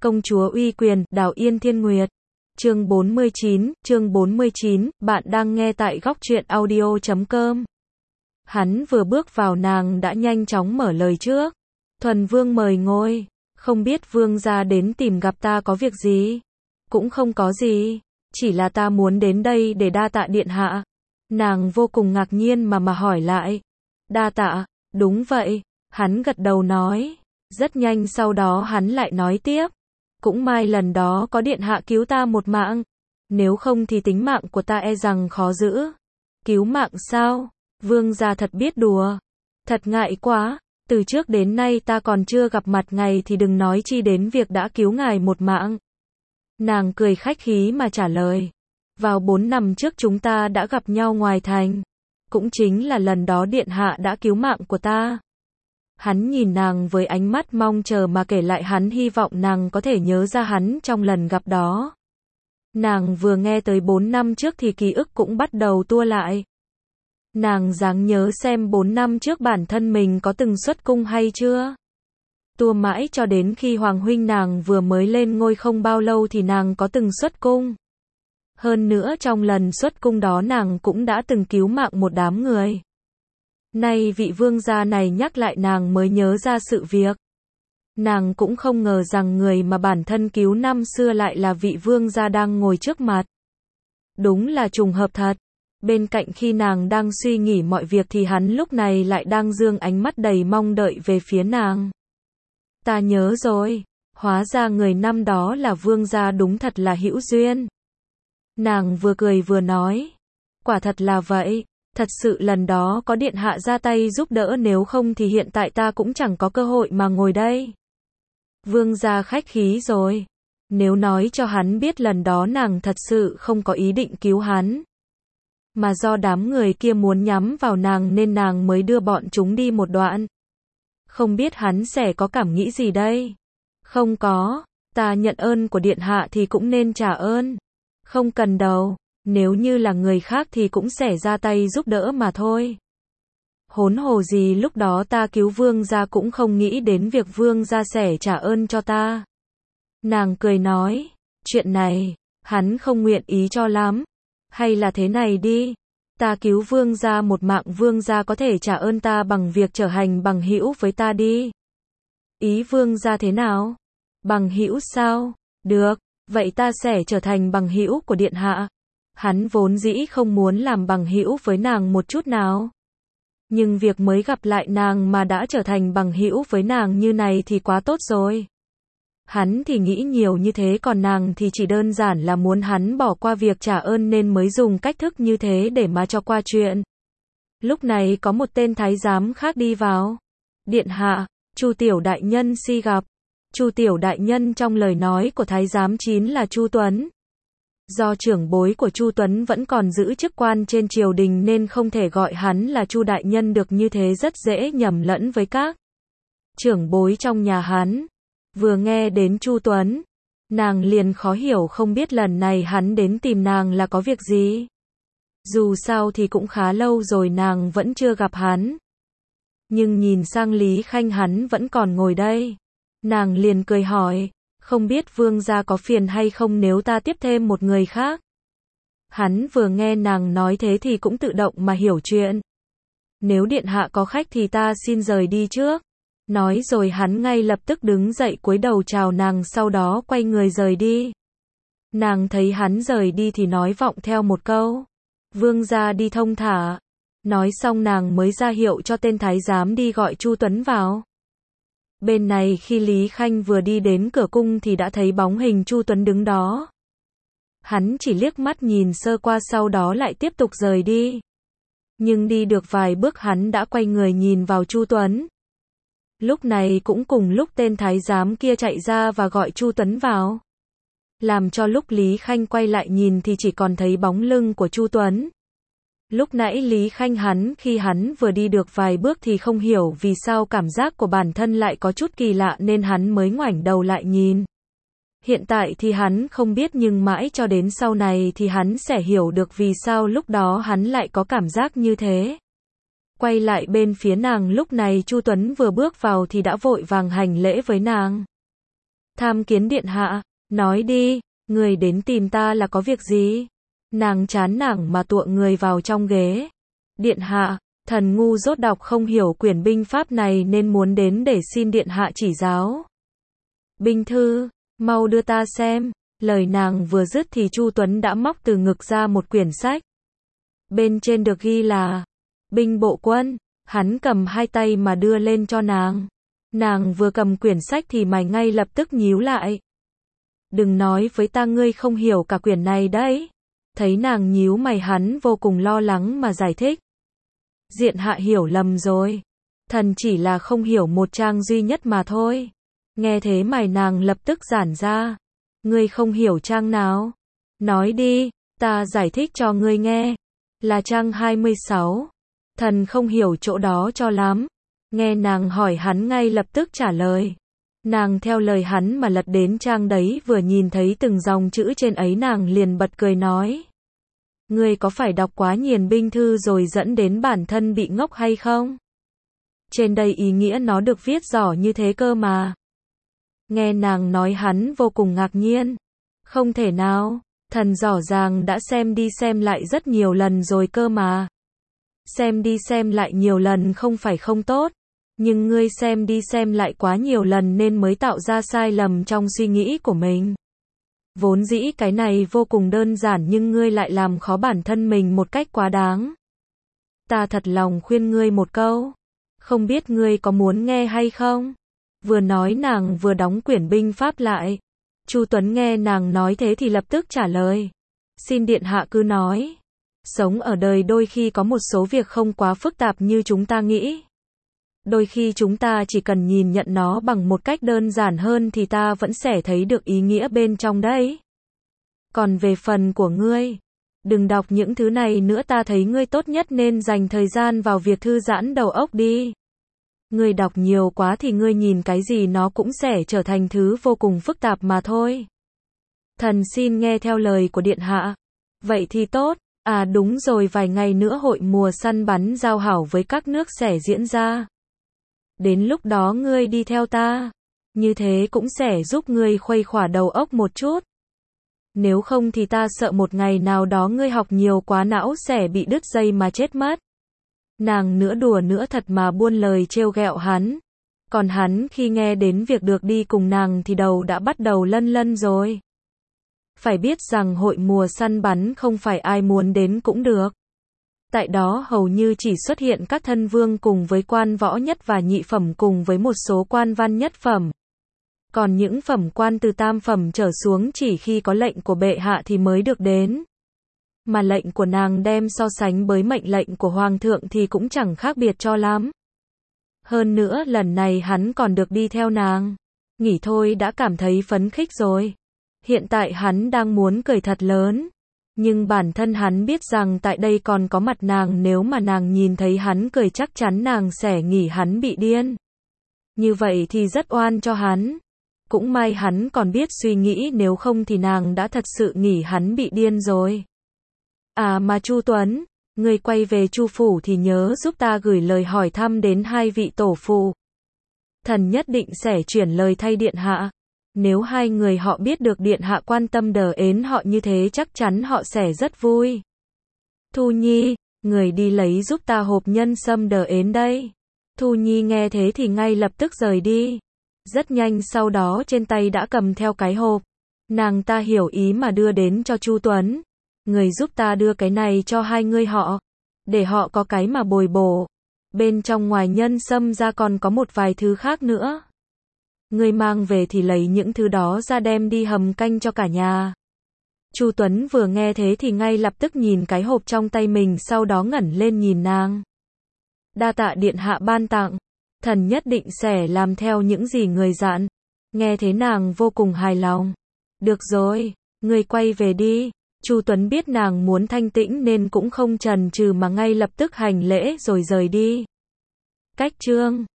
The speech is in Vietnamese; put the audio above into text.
Công chúa uy quyền, Đào Yên Thiên Nguyệt. Chương 49, bạn đang nghe tại góc truyện audio.com. Hắn vừa bước vào nàng đã nhanh chóng mở lời trước. Thuần Vương mời ngồi, không biết Vương gia đến tìm gặp ta có việc gì? Cũng không có gì, chỉ là ta muốn đến đây để đa tạ điện hạ. Nàng vô cùng ngạc nhiên mà hỏi lại. Đa tạ, đúng vậy, hắn gật đầu nói. Rất nhanh sau đó hắn lại nói tiếp. Cũng may lần đó có điện hạ cứu ta một mạng. Nếu không thì tính mạng của ta e rằng khó giữ. Cứu mạng sao? Vương gia thật biết đùa. Thật ngại quá, từ trước đến nay ta còn chưa gặp mặt ngài thì đừng nói chi đến việc đã cứu ngài một mạng. Nàng cười khách khí mà trả lời. Vào 4 năm trước chúng ta đã gặp nhau ngoài thành. Cũng chính là lần đó điện hạ đã cứu mạng của ta. Hắn nhìn nàng với ánh mắt mong chờ mà kể lại hắn hy vọng nàng có thể nhớ ra hắn trong lần gặp đó. Nàng vừa nghe tới 4 năm trước thì ký ức cũng bắt đầu tua lại. Nàng dáng nhớ xem 4 năm trước bản thân mình có từng xuất cung hay chưa. Tua mãi cho đến khi Hoàng huynh nàng vừa mới lên ngôi không bao lâu thì nàng có từng xuất cung. Hơn nữa trong lần xuất cung đó nàng cũng đã từng cứu mạng một đám người. Nay vị vương gia này nhắc lại nàng mới nhớ ra sự việc. Nàng cũng không ngờ rằng người mà bản thân cứu năm xưa lại là vị vương gia đang ngồi trước mặt. Đúng là trùng hợp thật. Bên cạnh khi nàng đang suy nghĩ mọi việc thì hắn lúc này lại đang dương ánh mắt đầy mong đợi về phía nàng. Ta nhớ rồi, hóa ra người năm đó là vương gia, đúng thật là hữu duyên. Nàng vừa cười vừa nói. Quả thật là vậy. Thật sự lần đó có điện hạ ra tay giúp đỡ, nếu không thì hiện tại ta cũng chẳng có cơ hội mà ngồi đây. Vương gia khách khí rồi. Nếu nói cho hắn biết lần đó nàng thật sự không có ý định cứu hắn. Mà do đám người kia muốn nhắm vào nàng nên nàng mới đưa bọn chúng đi một đoạn. Không biết hắn sẽ có cảm nghĩ gì đây? Không có, ta nhận ơn của điện hạ thì cũng nên trả ơn. Không cần đâu. Nếu như là người khác thì cũng sẽ ra tay giúp đỡ mà thôi. Hỗn hồ gì lúc đó ta cứu vương gia cũng không nghĩ đến việc vương gia sẽ trả ơn cho ta. Nàng cười nói, chuyện này, hắn không nguyện ý cho lắm. Hay là thế này đi, ta cứu vương gia một mạng, vương gia có thể trả ơn ta bằng việc trở thành bằng hữu với ta đi. Ý vương gia thế nào? Bằng hữu sao? Được, vậy ta sẽ trở thành bằng hữu của điện hạ. Hắn vốn dĩ không muốn làm bằng hữu với nàng một chút nào. Nhưng việc mới gặp lại nàng mà đã trở thành bằng hữu với nàng như này thì quá tốt rồi. Hắn thì nghĩ nhiều như thế, còn nàng thì chỉ đơn giản là muốn hắn bỏ qua việc trả ơn nên mới dùng cách thức như thế để mà cho qua chuyện. Lúc này có một tên thái giám khác đi vào. Điện hạ, Chu tiểu đại nhân si gặp. Chu tiểu đại nhân trong lời nói của thái giám chính là Chu Tuấn. Do trưởng bối của Chu Tuấn vẫn còn giữ chức quan trên triều đình nên không thể gọi hắn là Chu đại nhân được, như thế rất dễ nhầm lẫn với các trưởng bối trong nhà hắn. Vừa nghe đến Chu Tuấn, nàng liền khó hiểu, không biết lần này hắn đến tìm nàng là có việc gì. Dù sao thì cũng khá lâu rồi nàng vẫn chưa gặp hắn. Nhưng nhìn sang Lý Khanh hắn vẫn còn ngồi đây. Nàng liền cười hỏi. Không biết vương gia có phiền hay không nếu ta tiếp thêm một người khác? Hắn vừa nghe nàng nói thế thì cũng tự động mà hiểu chuyện. Nếu điện hạ có khách thì ta xin rời đi trước. Nói rồi hắn ngay lập tức đứng dậy cúi đầu chào nàng, sau đó quay người rời đi. Nàng thấy hắn rời đi thì nói vọng theo một câu. Vương gia đi thông thả. Nói xong nàng mới ra hiệu cho tên thái giám đi gọi Chu Tuấn vào. Bên này khi Lý Khanh vừa đi đến cửa cung thì đã thấy bóng hình Chu Tuấn đứng đó. Hắn chỉ liếc mắt nhìn sơ qua sau đó lại tiếp tục rời đi. Nhưng đi được vài bước hắn đã quay người nhìn vào Chu Tuấn. Lúc này cũng cùng lúc tên thái giám kia chạy ra và gọi Chu Tuấn vào. Làm cho lúc Lý Khanh quay lại nhìn thì chỉ còn thấy bóng lưng của Chu Tuấn. Lúc nãy Lý Khanh khi hắn vừa đi được vài bước thì không hiểu vì sao cảm giác của bản thân lại có chút kỳ lạ nên hắn mới ngoảnh đầu lại nhìn. Hiện tại thì hắn không biết, nhưng mãi cho đến sau này thì hắn sẽ hiểu được vì sao lúc đó hắn lại có cảm giác như thế. Quay lại bên phía nàng lúc này Chu Tuấn vừa bước vào thì đã vội vàng hành lễ với nàng. Tham kiến điện hạ, nói đi, người đến tìm ta là có việc gì? Nàng chán nản mà tựa người vào trong ghế. Điện hạ, thần ngu dốt đọc không hiểu quyển binh pháp này nên muốn đến để xin điện hạ chỉ giáo. Binh thư, mau đưa ta xem. Lời nàng vừa dứt thì Chu Tuấn đã móc từ ngực ra một quyển sách. Bên trên được ghi là Binh bộ quân. Hắn cầm hai tay mà đưa lên cho nàng. Nàng vừa cầm quyển sách thì mày ngay lập tức nhíu lại. Đừng nói với ta ngươi không hiểu cả quyển này đấy. Thấy nàng nhíu mày hắn vô cùng lo lắng mà giải thích. Điện hạ hiểu lầm rồi. Thần chỉ là không hiểu một trang duy nhất mà thôi. Nghe thế mày nàng lập tức giãn ra. Ngươi không hiểu trang nào? Nói đi, ta giải thích cho ngươi nghe. Là trang 26. Thần không hiểu chỗ đó cho lắm. Nghe nàng hỏi hắn ngay lập tức trả lời. Nàng theo lời hắn mà lật đến trang đấy vừa nhìn thấy từng dòng chữ trên ấy nàng liền bật cười nói. Ngươi có phải đọc quá nhiều binh thư rồi dẫn đến bản thân bị ngốc hay không? Trên đây ý nghĩa nó được viết rõ như thế cơ mà. Nghe nàng nói hắn vô cùng ngạc nhiên. Không thể nào, thần rõ ràng đã xem đi xem lại rất nhiều lần rồi cơ mà. Xem đi xem lại nhiều lần không phải không tốt. Nhưng ngươi xem đi xem lại quá nhiều lần nên mới tạo ra sai lầm trong suy nghĩ của mình. Vốn dĩ cái này vô cùng đơn giản nhưng ngươi lại làm khó bản thân mình một cách quá đáng. Ta thật lòng khuyên ngươi một câu. Không biết ngươi có muốn nghe hay không? Vừa nói nàng vừa đóng quyển binh pháp lại. Chu Tuấn nghe nàng nói thế thì lập tức trả lời. Xin điện hạ cứ nói. Sống ở đời đôi khi có một số việc không quá phức tạp như chúng ta nghĩ. Đôi khi chúng ta chỉ cần nhìn nhận nó bằng một cách đơn giản hơn thì ta vẫn sẽ thấy được ý nghĩa bên trong đấy. Còn về phần của ngươi, đừng đọc những thứ này nữa, ta thấy ngươi tốt nhất nên dành thời gian vào việc thư giãn đầu óc đi. Ngươi đọc nhiều quá thì ngươi nhìn cái gì nó cũng sẽ trở thành thứ vô cùng phức tạp mà thôi. Thần xin nghe theo lời của điện hạ. Vậy thì tốt. À đúng rồi, vài ngày nữa hội mùa săn bắn giao hảo với các nước sẽ diễn ra. Đến lúc đó ngươi đi theo ta. Như thế cũng sẽ giúp ngươi khuây khỏa đầu óc một chút. Nếu không thì ta sợ một ngày nào đó ngươi học nhiều quá não sẽ bị đứt dây mà chết mất. Nàng nửa đùa nửa thật mà buôn lời trêu ghẹo hắn. Còn hắn khi nghe đến việc được đi cùng nàng thì đầu đã bắt đầu lân lân rồi. Phải biết rằng hội mùa săn bắn không phải ai muốn đến cũng được. Tại đó hầu như chỉ xuất hiện các thân vương cùng với quan võ nhất và nhị phẩm cùng với một số quan văn nhất phẩm. Còn những phẩm quan từ tam phẩm trở xuống chỉ khi có lệnh của bệ hạ thì mới được đến. Mà lệnh của nàng đem so sánh với mệnh lệnh của hoàng thượng thì cũng chẳng khác biệt cho lắm. Hơn nữa lần này hắn còn được đi theo nàng. Nghỉ thôi đã cảm thấy phấn khích rồi. Hiện tại hắn đang muốn cười thật lớn. Nhưng bản thân hắn biết rằng tại đây còn có mặt nàng, nếu mà nàng nhìn thấy hắn cười chắc chắn nàng sẽ nghĩ hắn bị điên. Như vậy thì rất oan cho hắn. Cũng may hắn còn biết suy nghĩ, nếu không thì nàng đã thật sự nghĩ hắn bị điên rồi. À mà Chu Tuấn, người quay về Chu phủ thì nhớ giúp ta gửi lời hỏi thăm đến hai vị tổ phụ. Thần nhất định sẽ chuyển lời thay điện hạ. Nếu hai người họ biết được điện hạ quan tâm đờ ến họ như thế chắc chắn họ sẽ rất vui. Thu Nhi, người đi lấy giúp ta hộp nhân sâm đờ ến đây. Thu Nhi nghe thế thì ngay lập tức rời đi. Rất nhanh sau đó trên tay đã cầm theo cái hộp. Nàng ta hiểu ý mà đưa đến cho Chu Tuấn. Người giúp ta đưa cái này cho hai người họ. Để họ có cái mà bồi bổ. Bên trong ngoài nhân sâm ra còn có một vài thứ khác nữa. Người mang về thì lấy những thứ đó ra đem đi hầm canh cho cả nhà. Chu Tuấn vừa nghe thế thì ngay lập tức nhìn cái hộp trong tay mình, sau đó ngẩng lên nhìn nàng. Đa tạ điện hạ ban tặng. Thần nhất định sẽ làm theo những gì người dặn. Nghe thế nàng vô cùng hài lòng. Được rồi, người quay về đi. Chu Tuấn biết nàng muốn thanh tĩnh nên cũng không chần chừ mà ngay lập tức hành lễ rồi rời đi. Cách chương